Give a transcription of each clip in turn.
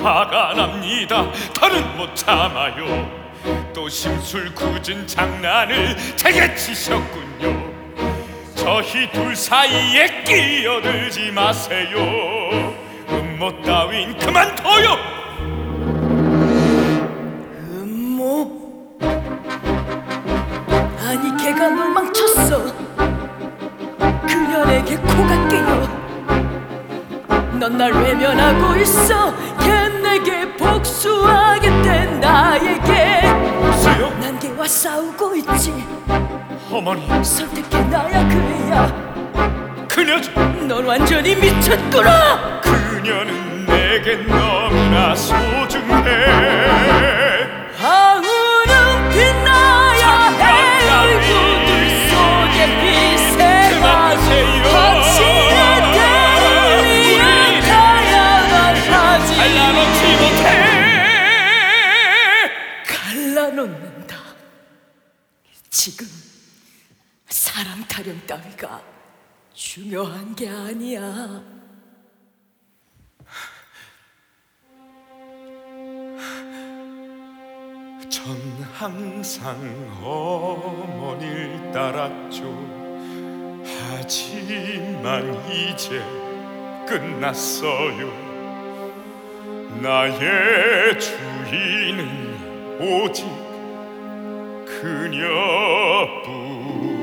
화가 납니다. 더는 못 참아요. 또 심술 굳은 장난을 제게 치셨군요. 저희 둘 사이에 끼어들지 마세요. 음모 따윈 그만둬요. 음모? 아니 걔가 널 망쳤어. 그녀에게 코가 끼어. 넌 날 외면하고 있어. 걔 내게 복수하겠대. 나에게 글쎄요? 난 걔와 싸우고 있지. 어머니, 선택해 나야 그래야. 그녀죠. 넌 완전히 미쳤구나. 그녀는 내겐 너무나 소중해. 방울은 빛나야 해. 얼굴들 속에 빛의 그만하세요. 확실한 대리야. 다양한 하지 갈라놓지 못해. 갈라놓는다. 지금 사람 타령 따위가 중요한 게 아니야. 전 항상 어머니를 따랐죠. 하지만 이제 끝났어요. 나의 주인은 오직 그녀뿐.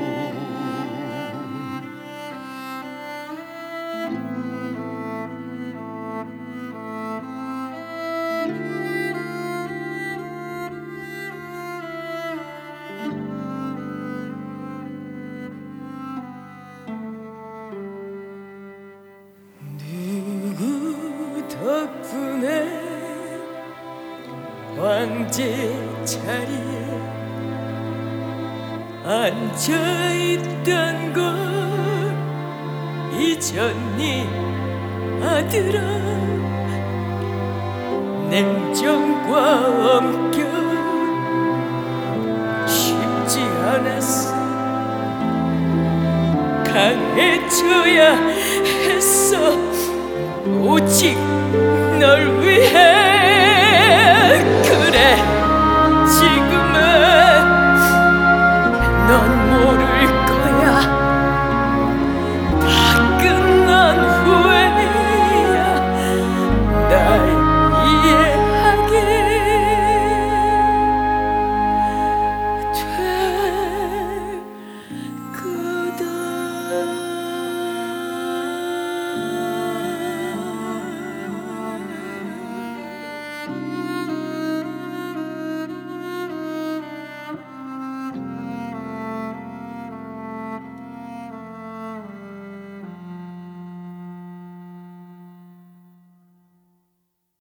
누구 덕분에 황제 자리에 앉아있던 걸 잊었니 아들아. 냉정과 엄격 쉽지 않았어. 강해져야 했어. 오직 널 위해.